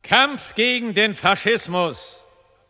Kampf gegen den Faschismus.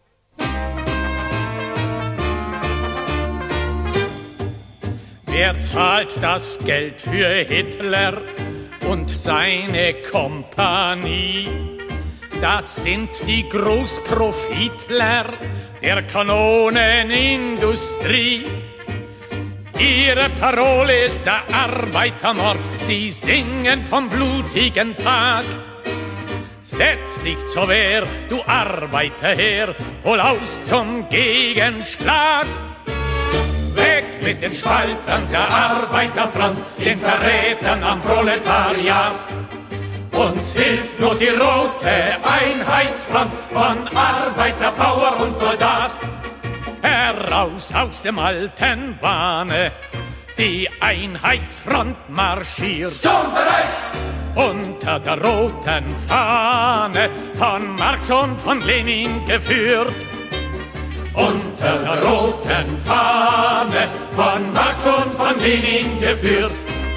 Wer zahlt das Geld für Hitler und seine Kompanie? Das sind die Großprofitler der Kanonenindustrie. Ihre Parole ist der Arbeitermord, sie singen vom blutigen Tag. Setz dich zur Wehr, du Arbeiterheer, hol aus zum Gegenschlag. Weg mit den Spaltern der Arbeiterfront, den Verrätern am Proletariat. Uns hilft nur die rote Einheitsfront von Arbeiter, Bauer und Soldat. Heraus aus dem alten Wahne, die Einheitsfront marschiert. Sturmbereit! Unter der roten Fahne, von Marx und von Lenin geführt. Unter der roten Fahne, von Marx und von Lenin geführt.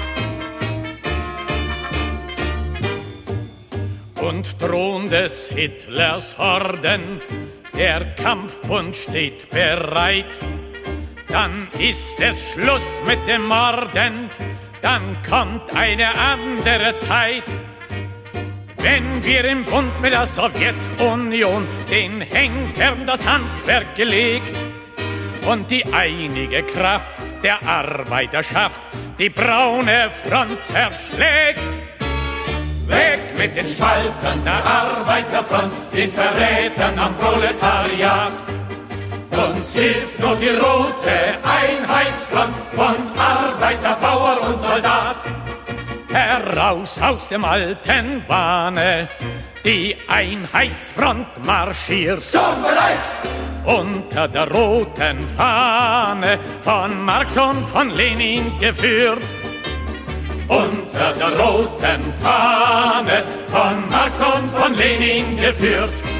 Und drohen des Hitlers Horden, der Kampfbund steht bereit. Dann ist es Schluss mit dem Morden, dann kommt eine andere Zeit. Wenn wir im Bund mit der Sowjetunion den Henkern das Handwerk gelegt und die einige Kraft der Arbeiterschaft die braune Front zerschlägt. Weg mit den Spaltern der Arbeiterfront, den Verrätern am Proletariat. Uns hilft nur die rote Einheitsfront von Arbeiter, Bauer und Soldat. Heraus aus dem alten Wahne, die Einheitsfront marschiert. Sturmbereit! Unter der roten Fahne, von Marx und von Lenin geführt. Unter der roten Fahne, von Marx und von Lenin geführt.